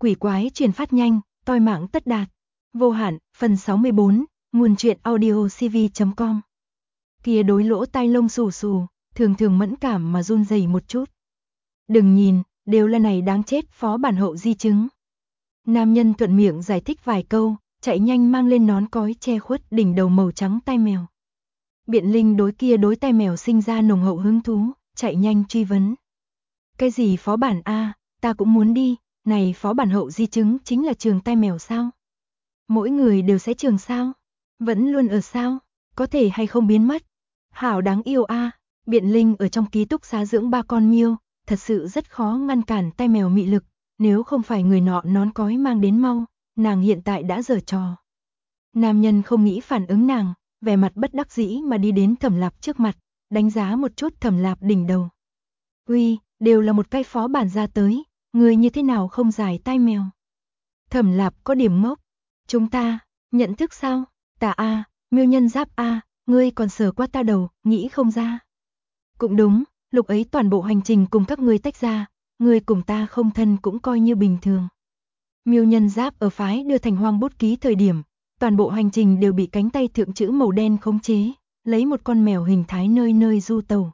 quỷ quái truyền phát nhanh, toi mạng tất đạt. Vô hạn, phần 64, nguồn truyện audio cv.com. Kia đối lỗ tai lông xù xù, thường thường mẫn cảm mà run rẩy một chút. Đừng nhìn, đều là này đáng chết phó bản hậu di chứng. Nam nhân thuận miệng giải thích vài câu, chạy nhanh mang lên nón cói che khuất đỉnh đầu màu trắng tai mèo. Biện Linh đối kia đối tai mèo sinh ra nồng hậu hứng thú, chạy nhanh truy vấn. Cái gì phó bản a, ta cũng muốn đi, này phó bản hậu di chứng chính là trường tai mèo sao? Mỗi người đều sẽ trường sao? Vẫn luôn ở sao? Có thể hay không biến mất? Hảo đáng yêu a. Biện Linh ở trong ký túc xá dưỡng 3 con miêu, thật sự rất khó ngăn cản tai mèo mị lực, nếu không phải người nọ nón cói mang đến mau, nàng hiện tại đã giở trò. Nam nhân không nghĩ phản ứng nàng, vẻ mặt bất đắc dĩ mà đi đến Thẩm Lạp trước mặt, đánh giá một chút Thẩm Lạp đỉnh đầu. Uy, đều là một cái phó bản ra tới, người như thế nào không giải tai mèo? Thẩm Lạp có điểm ngốc. Chúng ta, nhận thức sao? Ta a, miêu nhân giáp a, ngươi còn sờ qua ta đầu, nghĩ không ra. Cũng đúng, lúc ấy toàn bộ hành trình cùng các ngươi tách ra, ngươi cùng ta không thân cũng coi như bình thường. Miêu nhân giáp ở phái đưa thành hoang bút ký thời điểm, toàn bộ hành trình đều bị cánh tay thượng chữ màu đen khống chế, lấy một con mèo hình thái nơi nơi du tàu.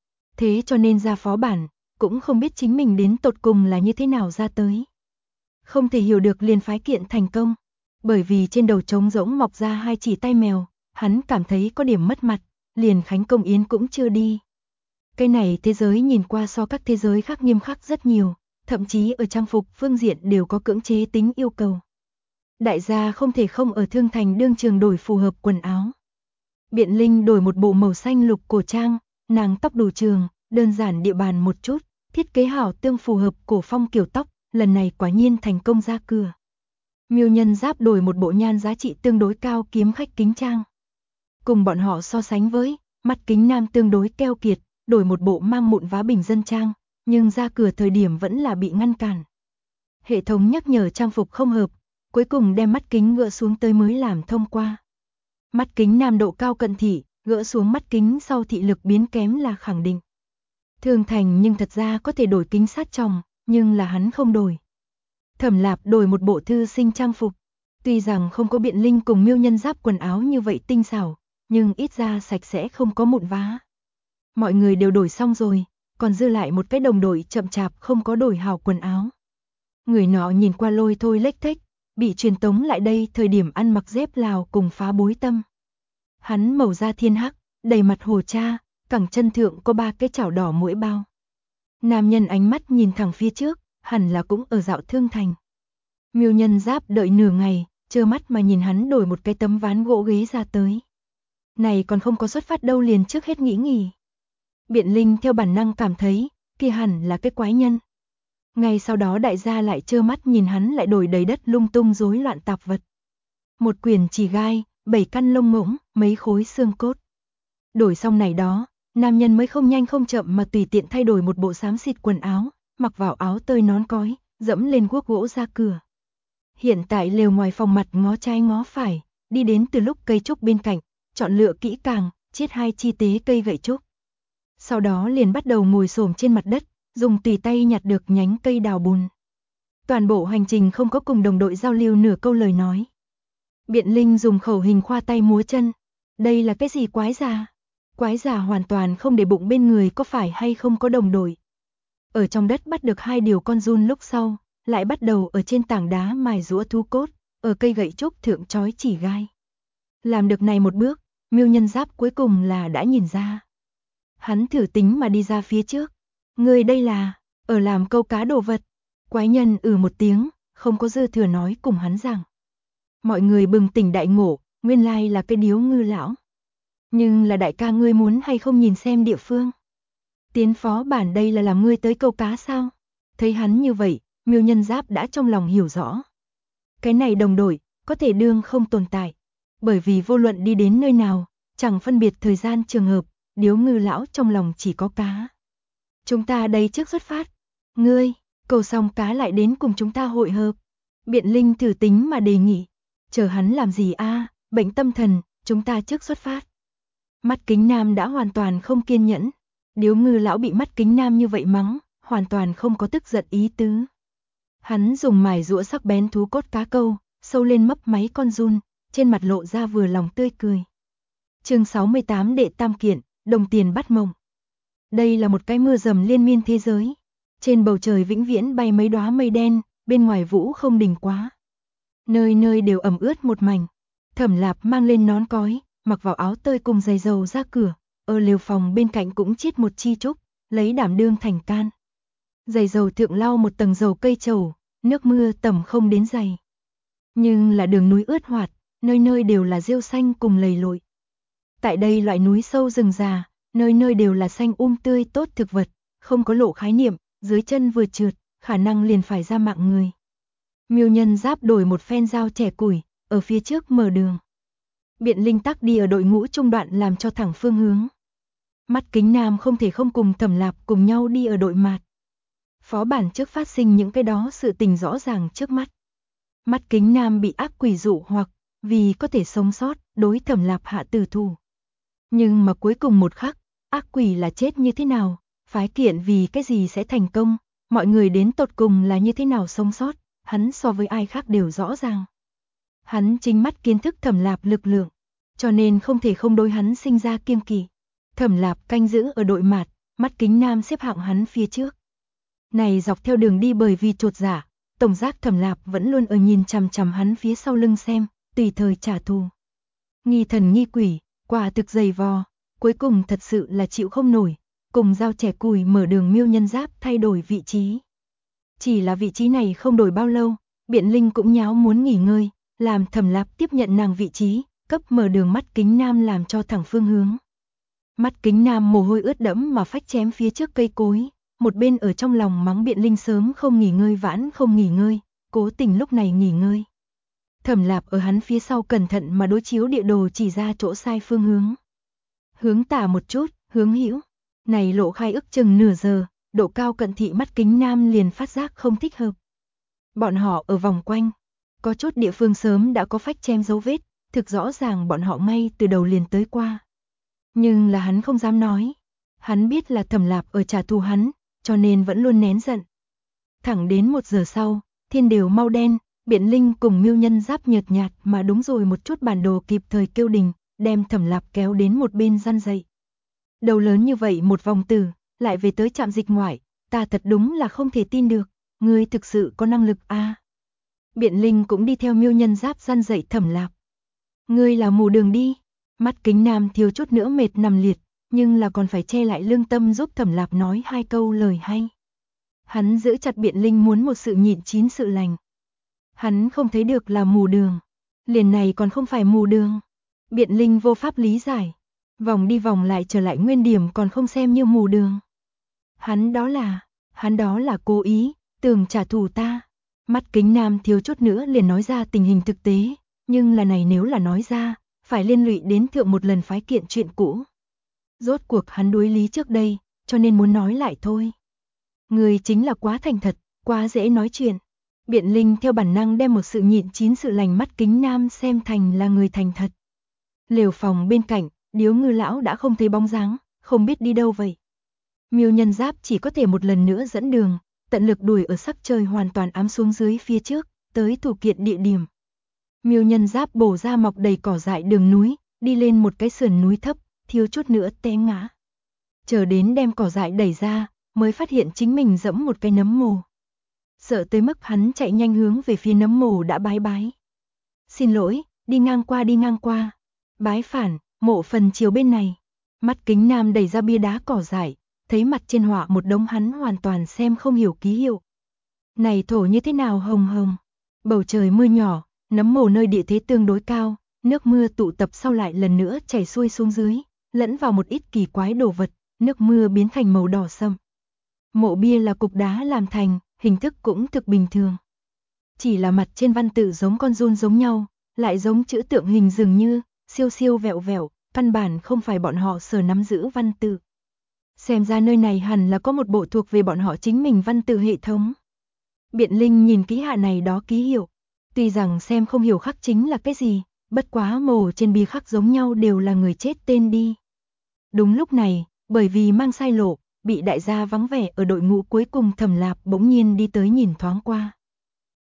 Thế cho nên ra phó bản, cũng không biết chính mình đến tột cùng là như thế nào ra tới. Không thể hiểu được liền phái kiện thành công, bởi vì trên đầu trống rỗng mọc ra 2 chỉ tai mèo, hắn cảm thấy có điểm mất mặt, liền khánh công yến cũng chưa đi. Cái này thế giới nhìn qua so các thế giới khác nghiêm khắc rất nhiều, thậm chí ở trang phục phương diện đều có cưỡng chế tính yêu cầu. Đại gia không thể không ở Thương Thành đương trường đổi phù hợp quần áo. Biện Linh đổi một bộ màu xanh lục cổ trang, nàng tóc đủ trường, đơn giản địa bàn một chút, thiết kế hảo tương phù hợp cổ phong kiểu tóc, lần này quả nhiên thành công ra cửa. Miêu nhân giáp đổi một bộ nhan giá trị tương đối cao kiếm khách kính trang. Cùng bọn họ so sánh với, mắt kính nam tương đối keo kiệt, đổi một bộ mang mụn vá bình dân trang, nhưng ra cửa thời điểm vẫn là bị ngăn cản. Hệ thống nhắc nhở trang phục không hợp, cuối cùng đem mắt kính gỡ xuống tới mới làm thông qua. Mắt kính nam độ cao cận thị, gỡ xuống mắt kính sau thị lực biến kém là khẳng định. Thương Thành nhưng thật ra có thể đổi kính sát tròng, nhưng là hắn không đổi. Thẩm Lạp đổi một bộ thư sinh trang phục, tuy rằng không có Biện Linh cùng miêu nhân giáp quần áo như vậy tinh xảo, nhưng ít ra sạch sẽ không có mụn vá. Mọi người đều đổi xong rồi, còn dư lại một cái đồng đội chậm chạp không có đổi hảo quần áo. Người nọ nhìn qua lôi thôi lếch thếch, bị truyền tống lại đây thời điểm ăn mặc dép Lào cùng phá bối tâm. Hắn màu da thiên hắc, đầy mặt hồ cha, cẳng chân thượng có 3 cái chảo đỏ mũi bao. Nam nhân ánh mắt nhìn thẳng phía trước, hẳn là cũng ở dạo Thương Thành. Miêu nhân giáp đợi nửa ngày, trơ mắt mà nhìn hắn đổi một cái tấm ván gỗ ghế ra tới. Này còn không có xuất phát đâu liền trước hết nghĩ nghỉ. Biện Linh theo bản năng cảm thấy, kia hẳn là cái quái nhân. Ngay sau đó đại gia lại trơ mắt nhìn hắn lại đổi đầy đất lung tung rối loạn tạp vật. Một quyển chỉ gai, 7 căn lông ngỗng, mấy khối xương cốt. Đổi xong này đó, nam nhân mới không nhanh không chậm mà tùy tiện thay đổi một bộ xám xịt quần áo, mặc vào áo tơi nón cói, dẫm lên guốc gỗ ra cửa. Hiện tại lều ngoài phòng mặt ngó trái ngó phải, đi đến từ lúc cây trúc bên cạnh, chọn lựa kỹ càng, chiết 2 chi tế cây gậy trúc. Sau đó liền bắt đầu ngồi xổm trên mặt đất, dùng tùy tay nhặt được nhánh cây đào bùn. Toàn bộ hành trình không có cùng đồng đội giao lưu nửa câu lời nói. Biện Linh dùng khẩu hình khoa tay múa chân. Đây là cái gì quái già? Quái già hoàn toàn không để bụng bên người có phải hay không có đồng đội. Ở trong đất bắt được 2 điều con giun lúc sau, lại bắt đầu ở trên tảng đá mài giũa thú cốt, ở cây gậy trúc thượng chói chỉ gai. Làm được này một bước, miêu nhân giáp cuối cùng là đã nhìn ra. Hắn thử tính mà đi ra phía trước. Người đây là, ở làm câu cá đồ vật. Quái nhân một tiếng, không có dư thừa nói cùng hắn rằng. Mọi người bừng tỉnh đại ngộ, nguyên lai là cái điếu ngư lão. Nhưng là đại ca ngươi muốn hay không nhìn xem địa phương. Tiến phó bản đây là làm ngươi tới câu cá sao? Thấy hắn như vậy, miêu nhân giáp đã trong lòng hiểu rõ. Cái này đồng đội, có thể đương không tồn tại. Bởi vì vô luận đi đến nơi nào, chẳng phân biệt thời gian trường hợp, điếu ngư lão trong lòng chỉ có cá. Chúng ta đây trước xuất phát. Ngươi, cầu xong cá lại đến cùng chúng ta hội hợp. Biện Linh thử tính mà đề nghị. Chờ hắn làm gì a? Bệnh tâm thần, chúng ta trước xuất phát. Mắt kính nam đã hoàn toàn không kiên nhẫn. Điếu ngư lão bị mắt kính nam như vậy mắng, hoàn toàn không có tức giận ý tứ. Hắn dùng mài rũa sắc bén thú cốt cá câu, sâu lên mấp máy con giun, trên mặt lộ ra vừa lòng tươi cười. Chương 68 Đệ Tam Kiện, đồng tiền bắt mộng. Đây là một cái mưa rầm liên miên thế giới. Trên bầu trời vĩnh viễn bay mấy đóa mây đen, bên ngoài vũ không đình quá. Nơi nơi đều ẩm ướt một mảnh. Thẩm Lạp mang lên nón cói, mặc vào áo tơi cùng giày dầu ra cửa, ở lều phòng bên cạnh cũng chiết một chi trúc, lấy đảm đương thành can. Giày dầu thượng lau một tầng dầu cây trầu, nước mưa tầm không đến giày. Nhưng là đường núi ướt hoạt, nơi nơi đều là rêu xanh cùng lầy lội. Tại đây loại núi sâu rừng già, nơi nơi đều là xanh tươi tốt thực vật, không có lộ khái niệm, dưới chân vừa trượt, khả năng liền phải ra mạng người. Miêu Nhân Giáp đổi một phen dao chẻ củi, ở phía trước mở đường. Biện Linh tắc đi ở đội ngũ trung đoạn làm cho thẳng phương hướng. Mắt Kính Nam không thể không cùng Thẩm Lạp cùng nhau đi ở đội mạt. Phó bản trước phát sinh những cái đó sự tình rõ ràng trước mắt. Mắt Kính Nam bị ác quỷ dụ hoặc, vì có thể sống sót, đối Thẩm Lạp hạ tử thủ. Nhưng mà cuối cùng một khắc, ác quỷ là chết như thế nào, phái kiện vì cái gì sẽ thành công, mọi người đến tột cùng là như thế nào sống sót, hắn so với ai khác đều rõ ràng. Hắn chính mắt kiến thức Thẩm Lạp lực lượng, cho nên không thể không đối hắn sinh ra kiêng kỵ. Thẩm Lạp canh giữ ở đội mạt, mắt Kính Nam xếp hạng hắn phía trước. Này dọc theo đường đi bởi vì chột dạ, tổng giác Thẩm Lạp vẫn luôn ở nhìn chằm chằm hắn phía sau lưng xem, tùy thời trả thù. Nghi thần nghi quỷ, quả thực dày vò, cuối cùng thật sự là chịu không nổi, cùng dao chẻ củi mở đường Miêu Nhân Giáp thay đổi vị trí. Chỉ là vị trí này không đổi bao lâu, Biện Linh cũng nháo muốn nghỉ ngơi, làm Thẩm Lạp tiếp nhận nàng vị trí, cấp mở đường mắt Kính Nam làm cho thẳng phương hướng. Mắt Kính Nam mồ hôi ướt đẫm mà phách chém phía trước cây cối, một bên ở trong lòng mắng Biện Linh sớm không nghỉ ngơi vãn không nghỉ ngơi, cố tình lúc này nghỉ ngơi. Thẩm Lạp ở hắn phía sau cẩn thận mà đối chiếu địa đồ chỉ ra chỗ sai phương hướng. Hướng tả một chút, hướng hữu. Này lộ khai ức chừng nửa giờ, độ cao cận thị mắt Kính Nam liền phát giác không thích hợp. Bọn họ ở vòng quanh, có chút địa phương sớm đã có phách chém dấu vết, thực rõ ràng bọn họ ngay từ đầu liền tới qua. Nhưng là hắn không dám nói. Hắn biết là Thẩm Lạp ở trả thù hắn, cho nên vẫn luôn nén giận. Thẳng đến 1 giờ sau, thiên đều mau đen, Biện Linh cùng Miêu Nhân Giáp nhợt nhạt mà đúng rồi một chút bản đồ kịp thời kêu đình, đem Thẩm Lạp kéo đến một bên răn dậy. Đầu lớn như vậy một vòng tử, lại về tới trạm dịch ngoại, ta thật đúng là không thể tin được, ngươi thực sự có năng lực a. Biện Linh cũng đi theo Miêu Nhân Giáp răn dậy Thẩm Lạp. Ngươi là mù đường đi. Mắt Kính Nam thiếu chút nữa mệt nằm liệt, nhưng là còn phải che lại lương tâm giúp Thẩm Lạp nói 2 câu lời hay. Hắn giữ chặt Biện Linh muốn một sự nhịn chín sự lành. Hắn không thấy được là mù đường. Liền này còn không phải mù đường. Biện Linh vô pháp lý giải. Vòng đi vòng lại trở lại nguyên điểm còn không xem như mù đường. Hắn đó là cố ý, tưởng trả thù ta. Mắt Kính Nam thiếu chút nữa liền nói ra tình hình thực tế, nhưng là này nếu là nói ra, phải liên lụy đến thượng một lần phái kiện chuyện cũ. Rốt cuộc hắn đối lý trước đây, cho nên muốn nói lại thôi. Người chính là quá thành thật, quá dễ nói chuyện. Biện Linh theo bản năng đem một sự nhịn chín sự lành mắt Kính Nam xem thành là người thành thật. Lều phòng bên cạnh, Điếu Ngư lão đã không thấy bóng dáng, không biết đi đâu vậy. Miêu Nhân Giáp chỉ có thể một lần nữa dẫn đường, tận lực đuổi ở sắc trời hoàn toàn ám xuống dưới phía trước, tới thủ kiện địa điểm. Miêu Nhân Giáp bổ ra mọc đầy cỏ dại đường núi, đi lên một cái sườn núi thấp, thiếu chút nữa té ngã. Chờ đến đem cỏ dại đẩy ra, mới phát hiện chính mình dẫm một cái nấm mồ. Sợ tới mức hắn chạy nhanh hướng về phía nấm mồ đã bái. Xin lỗi, đi ngang qua. Bái phản, mộ phần chiều bên này. Mắt Kính Nam đẩy ra bia đá cỏ dại, thấy mặt trên họa một đống hắn hoàn toàn xem không hiểu ký hiệu. Này thổ như thế nào hồng hồng. Bầu trời mưa nhỏ, nấm mồ nơi địa thế tương đối cao, nước mưa tụ tập sau lại lần nữa chảy xuôi xuống dưới, lẫn vào một ít kỳ quái đồ vật, nước mưa biến thành màu đỏ sẫm. Mộ bia là cục đá làm thành, hình thức cũng thực bình thường. Chỉ là mặt trên văn tự giống con giun giống nhau, lại giống chữ tượng hình dường như, siêu vẹo, căn bản không phải bọn họ sở nắm giữ văn tự. Xem ra nơi này hẳn là có một bộ thuộc về bọn họ chính mình văn tự hệ thống. Biện Linh nhìn kỹ hạ này đó ký hiệu, tuy rằng xem không hiểu khắc chính là cái gì, bất quá mồ trên bia khắc giống nhau đều là người chết tên đi. Đúng lúc này, bởi vì mang sai lộ, bị đại gia vắng vẻ ở đội ngũ cuối cùng Thẩm Lạp bỗng nhiên đi tới nhìn thoáng qua.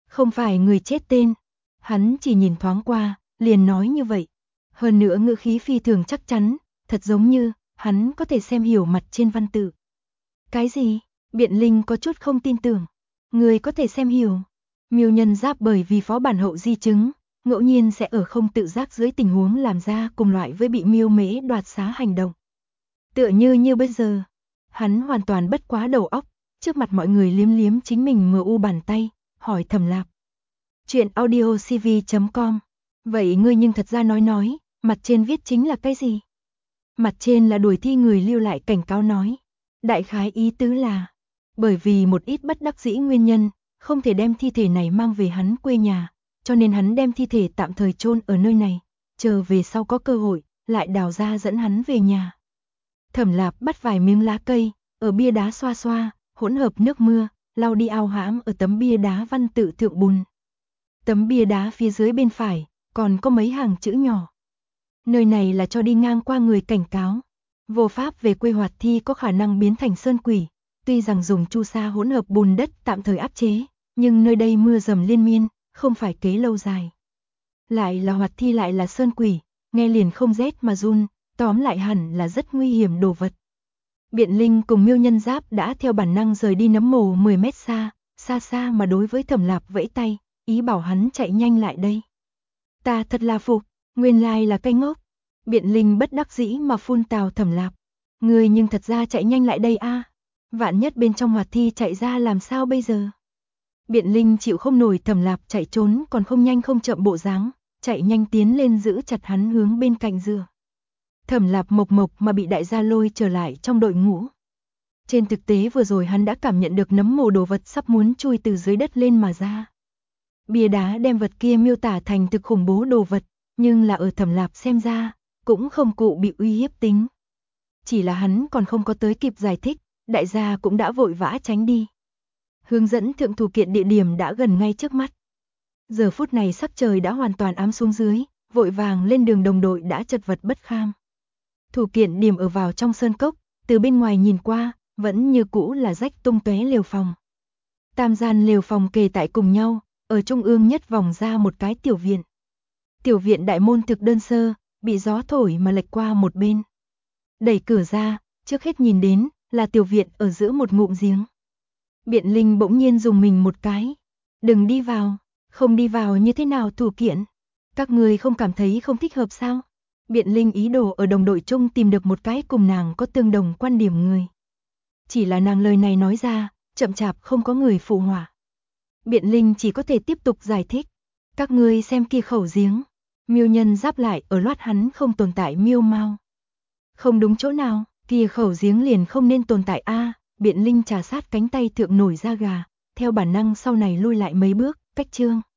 Không phải người chết tên. Hắn chỉ nhìn thoáng qua, liền nói như vậy. Hơn nữa ngữ khí phi thường chắc chắn, thật giống như hắn có thể xem hiểu mặt trên văn tự. Cái gì? Biện Linh có chút không tin tưởng. Người có thể xem hiểu. Miêu Nhân Giáp bởi vì phó bản hậu di chứng, ngẫu nhiên sẽ ở không tự giác dưới tình huống làm ra cùng loại với bị miêu mễ đoạt xá hành động. Tựa như bây giờ, hắn hoàn toàn bất quá đầu óc, trước mặt mọi người liếm liếm chính mình mờ u bàn tay, hỏi Thẩm Lạp. Chuyện audiocv.com. Vậy ngươi nhưng thật ra nói, mặt trên viết chính là cái gì? Mặt trên là đuổi thi người lưu lại cảnh cáo nói. Đại khái ý tứ là, bởi vì một ít bất đắc dĩ nguyên nhân, không thể đem thi thể này mang về hắn quê nhà, cho nên hắn đem thi thể tạm thời chôn ở nơi này, chờ về sau có cơ hội, lại đào ra dẫn hắn về nhà. Thẩm Lạp bắt vài miếng lá cây, ở bia đá xoa xoa, hỗn hợp nước mưa, lau đi ao hãm ở tấm bia đá văn tự thượng bùn. Tấm bia đá phía dưới bên phải, còn có mấy hàng chữ nhỏ. Nơi này là cho đi ngang qua người cảnh cáo. Vô pháp về quê hoạt thi có khả năng biến thành sơn quỷ. Tuy rằng dùng chu sa hỗn hợp bùn đất tạm thời áp chế, nhưng nơi đây mưa dầm liên miên, không phải kế lâu dài. Lại là hoạt thi lại là sơn quỷ, nghe liền không rét mà run, tóm lại hẳn là rất nguy hiểm đồ vật. Biện Linh cùng Miêu Nhân Giáp đã theo bản năng rời đi nấm mồ 10 mét xa, xa xa mà đối với Thẩm Lạp vẫy tay, ý bảo hắn chạy nhanh lại đây. Ta thật là phục, nguyên lai là cái ngốc. Biện Linh bất đắc dĩ mà phun tào Thẩm Lạp. Người nhưng thật ra chạy nhanh lại đây a. Vạn nhất bên trong hoạt thi chạy ra làm sao bây giờ? Biện Linh chịu không nổi Thẩm Lạp chạy trốn còn không nhanh không chậm bộ dáng, chạy nhanh tiến lên giữ chặt hắn hướng bên cạnh dừa. Thẩm Lạp mộc mộc mà bị đại gia lôi trở lại trong đội ngũ. Trên thực tế vừa rồi hắn đã cảm nhận được nấm mồ đồ vật sắp muốn chui từ dưới đất lên mà ra. Bia đá đem vật kia miêu tả thành thực khủng bố đồ vật, nhưng là ở Thẩm Lạp xem ra, cũng không cụ bị uy hiếp tính. Chỉ là hắn còn không có tới kịp giải thích, đại gia cũng đã vội vã tránh đi. Hướng dẫn thượng thủ kiện địa điểm đã gần ngay trước mắt. Giờ phút này sắc trời đã hoàn toàn ám xuống dưới, vội vàng lên đường đồng đội đã chật vật bất kham. Thủ kiện điểm ở vào trong sơn cốc, từ bên ngoài nhìn qua, vẫn như cũ là rách tung tóe lều phòng. Tam gian lều phòng kề tại cùng nhau, ở trung ương nhất vòng ra một cái tiểu viện. Tiểu viện đại môn thực đơn sơ, bị gió thổi mà lệch qua một bên. Đẩy cửa ra, trước hết nhìn đến là tiểu viện ở giữa một ngụm giếng. Biện Linh bỗng nhiên dùng mình một cái. Đừng đi vào, không đi vào như thế nào thủ kiện? Các người không cảm thấy không thích hợp sao? Biện Linh ý đồ ở đồng đội chung tìm được một cái cùng nàng có tương đồng quan điểm người. Chỉ là nàng lời này nói ra, chậm chạp không có người phụ họa. Biện Linh chỉ có thể tiếp tục giải thích. Các ngươi xem kia khẩu giếng. Miêu Nhân Giáp lại ở loát hắn không tồn tại miêu mau. Không đúng chỗ nào, kia khẩu giếng liền không nên tồn tại a. Biện Linh trà sát cánh tay thượng nổi da gà, theo bản năng sau này lui lại mấy bước, cách chương.